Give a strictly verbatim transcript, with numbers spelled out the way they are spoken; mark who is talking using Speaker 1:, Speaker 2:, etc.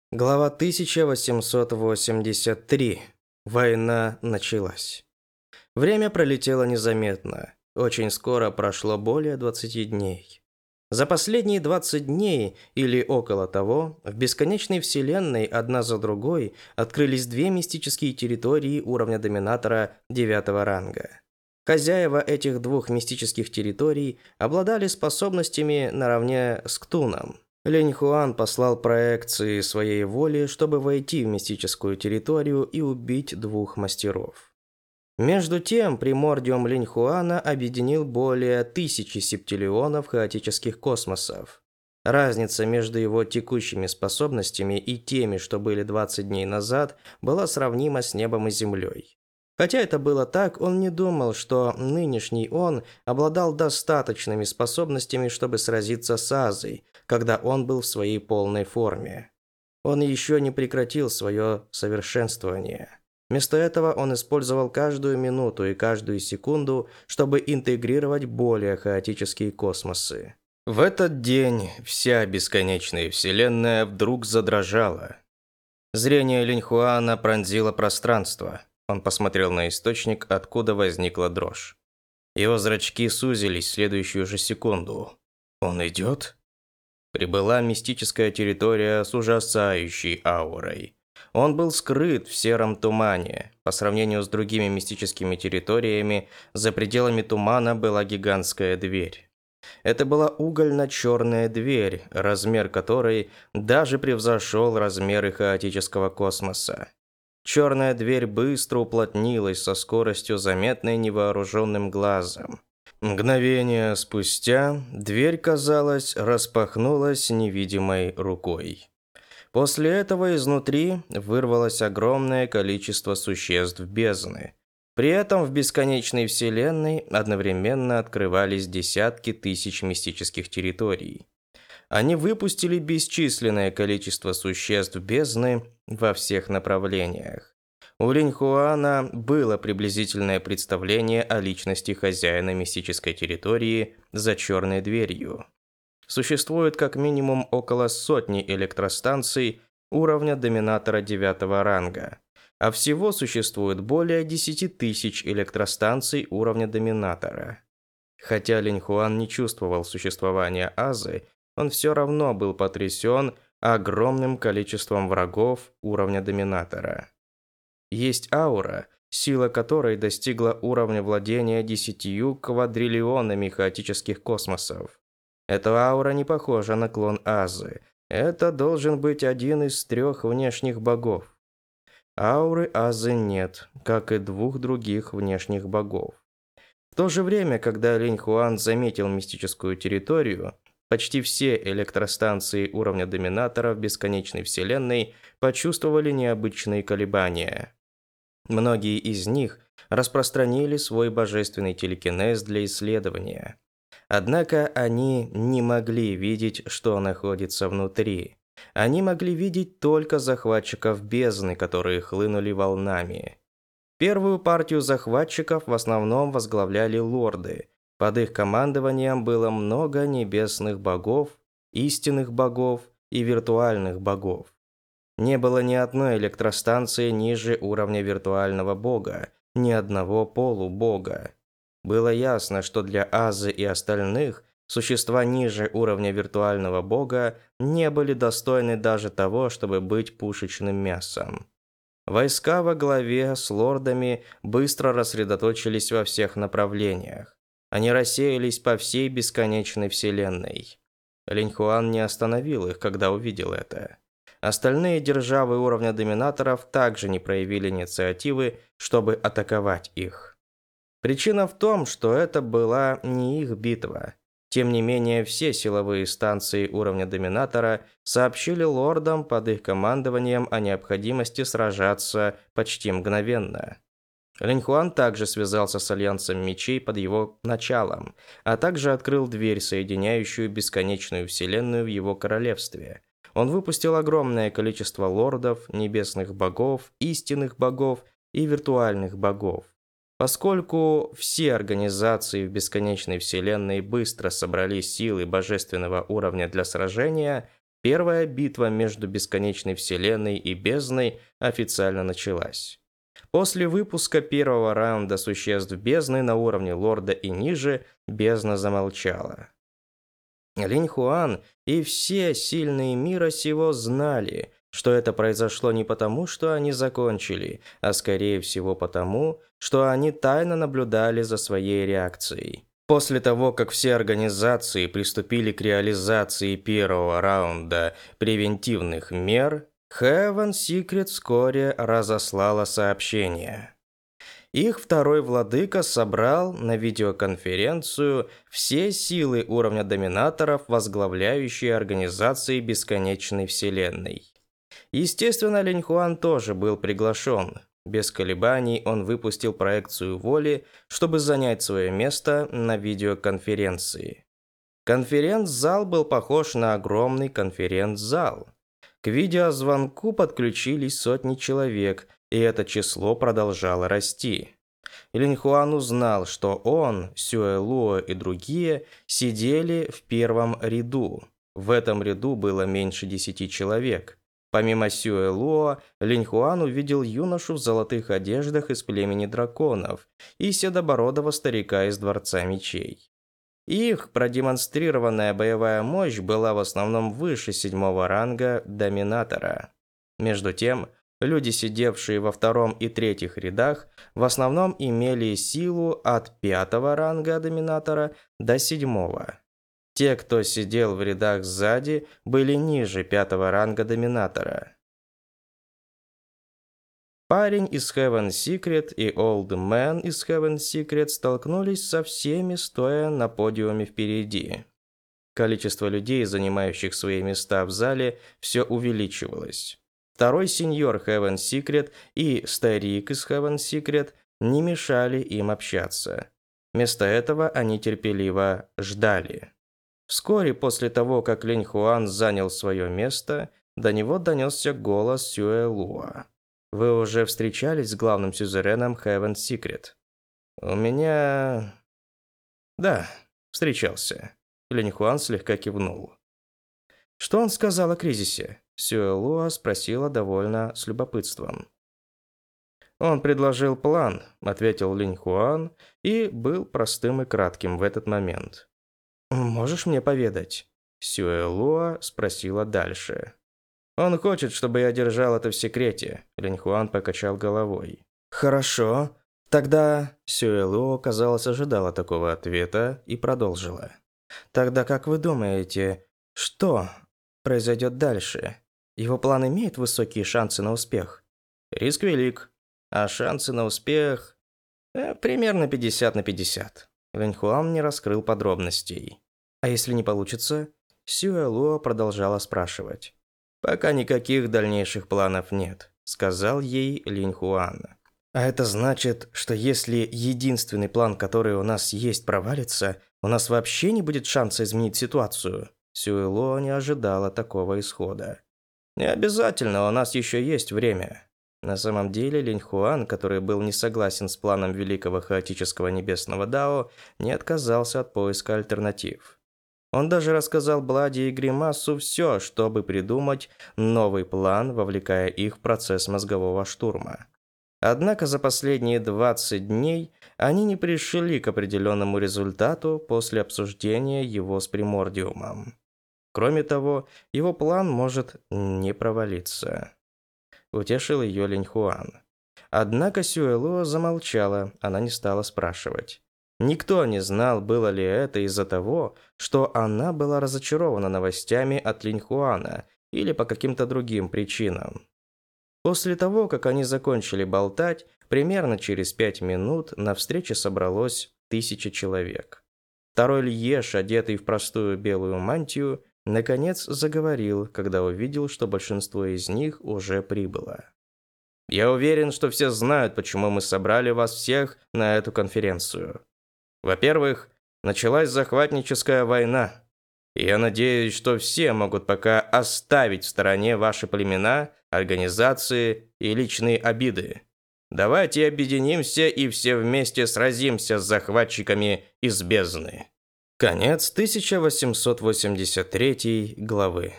Speaker 1: Глава тысяча восемьсот восемьдесят три. Война началась. Время пролетело незаметно. Очень скоро прошло более двадцати дней. За последние двадцать дней, или около того, в бесконечной вселенной одна за другой открылись две мистические территории уровня доминатора девятого ранга. Хозяева этих двух мистических территорий обладали способностями наравне с Ктуном. Линь Хуан послал проекции своей воли, чтобы войти в мистическую территорию и убить двух мастеров. Между тем, примордиум Линь Хуана объединил более тысячи септиллионов хаотических космосов. Разница между его текущими способностями и теми, что были двадцать дней назад, была сравнима с небом и землей. Хотя это было так, он не думал, что нынешний он обладал достаточными способностями, чтобы сразиться с Азой, когда он был в своей полной форме. Он еще не прекратил свое совершенствование. Вместо этого он использовал каждую минуту и каждую секунду, чтобы интегрировать более хаотические космосы. В этот день вся бесконечная вселенная вдруг задрожала. Зрение Линь Хуана пронзило пространство. Он посмотрел на источник, откуда возникла дрожь. Его зрачки сузились в следующую же секунду. «Он идет?» Прибыла мистическая территория с ужасающей аурой. Он был скрыт в сером тумане. По сравнению с другими мистическими территориями, за пределами тумана была гигантская дверь. Это была угольно-черная дверь, размер которой даже превзошел размеры хаотического космоса. Черная дверь быстро уплотнилась со скоростью, заметной невооруженным глазом. Мгновение спустя дверь, казалось, распахнулась невидимой рукой. После этого изнутри вырвалось огромное количество существ бездны. При этом в бесконечной вселенной одновременно открывались десятки тысяч мистических территорий. Они выпустили бесчисленное количество существ бездны во всех направлениях. У Линь Хуана было приблизительное представление о личности хозяина мистической территории за черной дверью. Существует как минимум около сотни электростанций уровня доминатора девятого ранга, а всего существует более десяти тысяч электростанций уровня доминатора. Хотя Линь Хуан не чувствовал существования Азы, он все равно был потрясен огромным количеством врагов уровня доминатора. Есть аура, сила которой достигла уровня владения десятью квадриллионами хаотических космосов. Эта аура не похожа на клон Азы. Это должен быть один из трех внешних богов. Ауры Азы нет, как и двух других внешних богов. В то же время, когда Линь Хуан заметил мистическую территорию, почти все электростанции уровня доминатора в бесконечной вселенной почувствовали необычные колебания. Многие из них распространили свой божественный телекинез для исследования. Однако они не могли видеть, что находится внутри. Они могли видеть только захватчиков бездны, которые хлынули волнами. Первую партию захватчиков в основном возглавляли лорды. Под их командованием было много небесных богов, истинных богов и виртуальных богов. Не было ни одной электростанции ниже уровня виртуального бога, ни одного полубога. Было ясно, что для Азы и остальных существа ниже уровня виртуального бога не были достойны даже того, чтобы быть пушечным мясом. Войска во главе с лордами быстро рассредоточились во всех направлениях. Они рассеялись по всей бесконечной вселенной. Линь Хуан не остановил их, когда увидел это. Остальные державы уровня доминаторов также не проявили инициативы, чтобы атаковать их. Причина в том, что это была не их битва. Тем не менее, все силовые станции уровня доминатора сообщили лордам под их командованием о необходимости сражаться почти мгновенно. Линь Хуан также связался с Альянсом Мечей под его началом, а также открыл дверь, соединяющую бесконечную вселенную в его королевстве. Он выпустил огромное количество лордов, небесных богов, истинных богов и виртуальных богов. Поскольку все организации в бесконечной вселенной быстро собрали силы божественного уровня для сражения, Первая битва между бесконечной вселенной и бездной официально началась. После выпуска первого раунда существ бездны на уровне лорда и ниже, бездна замолчала. Линь Хуан и все сильные мира сего знали, что это произошло не потому, что они закончили, а скорее всего потому, что они тайно наблюдали за своей реакцией. После того, как все организации приступили к реализации первого раунда превентивных мер, Heaven Secret вскоре разослала сообщение. Их второй владыка собрал на видеоконференцию все силы уровня доминаторов, возглавляющие организации Бесконечной Вселенной. Естественно, Линь Хуан тоже был приглашен. Без колебаний он выпустил проекцию воли, чтобы занять свое место на видеоконференции. Конференц-зал был похож на огромный конференц-зал. К видеозвонку подключились сотни человек, и это число продолжало расти. Линь Хуан узнал, что он, Сюэ Луо и другие сидели в первом ряду. В этом ряду было меньше десяти человек. Помимо Сюэ Луо, Линь Хуан увидел юношу в золотых одеждах из племени драконов и седобородого старика из Дворца Мечей. Их продемонстрированная боевая мощь была в основном выше седьмого ранга Доминатора. Между тем, люди, сидевшие во втором и третьих рядах, в основном имели силу от пятого ранга Доминатора до седьмого. Те, кто сидел в рядах сзади, были ниже пятого ранга Доминатора. Парень из Heaven Secret и Old Man из Heaven Secret столкнулись со всеми, стоя на подиуме впереди. Количество людей, занимающих свои места в зале, все увеличивалось. Второй сеньор Heaven Secret и старик из Heaven Secret не мешали им общаться. Вместо этого они терпеливо ждали. Вскоре после того, как Линь Хуан занял свое место, до него донесся голос Сюэ Луо. «Вы уже встречались с главным сюзереном Heaven Secret?» «У меня...» «Да, встречался». Линь Хуан слегка кивнул. «Что он сказал о кризисе?» Сюэ Луо спросила довольно с любопытством. «Он предложил план», — ответил Линь Хуан, и был простым и кратким в этот момент. «Можешь мне поведать?» Сюэ Луо спросила дальше. «Он хочет, чтобы я держал это в секрете», — Линь Хуан покачал головой. «Хорошо. Тогда...» Сюэ Луо, казалось, ожидала такого ответа и продолжила. «Тогда как вы думаете, что произойдет дальше? Его план имеет высокие шансы на успех?» «Риск велик, а шансы на успех э, примерно пятьдесят на пятьдесят». Линь Хуан не раскрыл подробностей. «А если не получится?» Сюэ Луо продолжала спрашивать. «Пока никаких дальнейших планов нет», — сказал ей Линь Хуан. «А это значит, что если единственный план, который у нас есть, провалится, у нас вообще не будет шанса изменить ситуацию?» Сюэ Луо не ожидала такого исхода. «Не обязательно, у нас еще есть время». На самом деле Линь Хуан, который был не согласен с планом Великого Хаотического Небесного Дао, не отказался от поиска альтернатив. Он даже рассказал Блади и Гримасу все, чтобы придумать новый план, вовлекая их в процесс мозгового штурма. Однако за последние двадцать дней они не пришли к определенному результату после обсуждения его с Примордиумом. Кроме того, его план может не провалиться. Утешил ее Линь Хуан. Однако Сюэ Луо замолчала, она не стала спрашивать. Никто не знал, было ли это из-за того, что она была разочарована новостями от Линь Хуана или по каким-то другим причинам. После того, как они закончили болтать, примерно через пять минут на встрече собралось тысяча человек. Второй Льеш, одетый в простую белую мантию, наконец заговорил, когда увидел, что большинство из них уже прибыло. «Я уверен, что все знают, почему мы собрали вас всех на эту конференцию. Во-первых, началась захватническая война. И я надеюсь, что все могут пока оставить в стороне ваши племена, организации и личные обиды. Давайте объединимся и все вместе сразимся с захватчиками из бездны». Конец тысяча восемьсот восемьдесят третьей главы.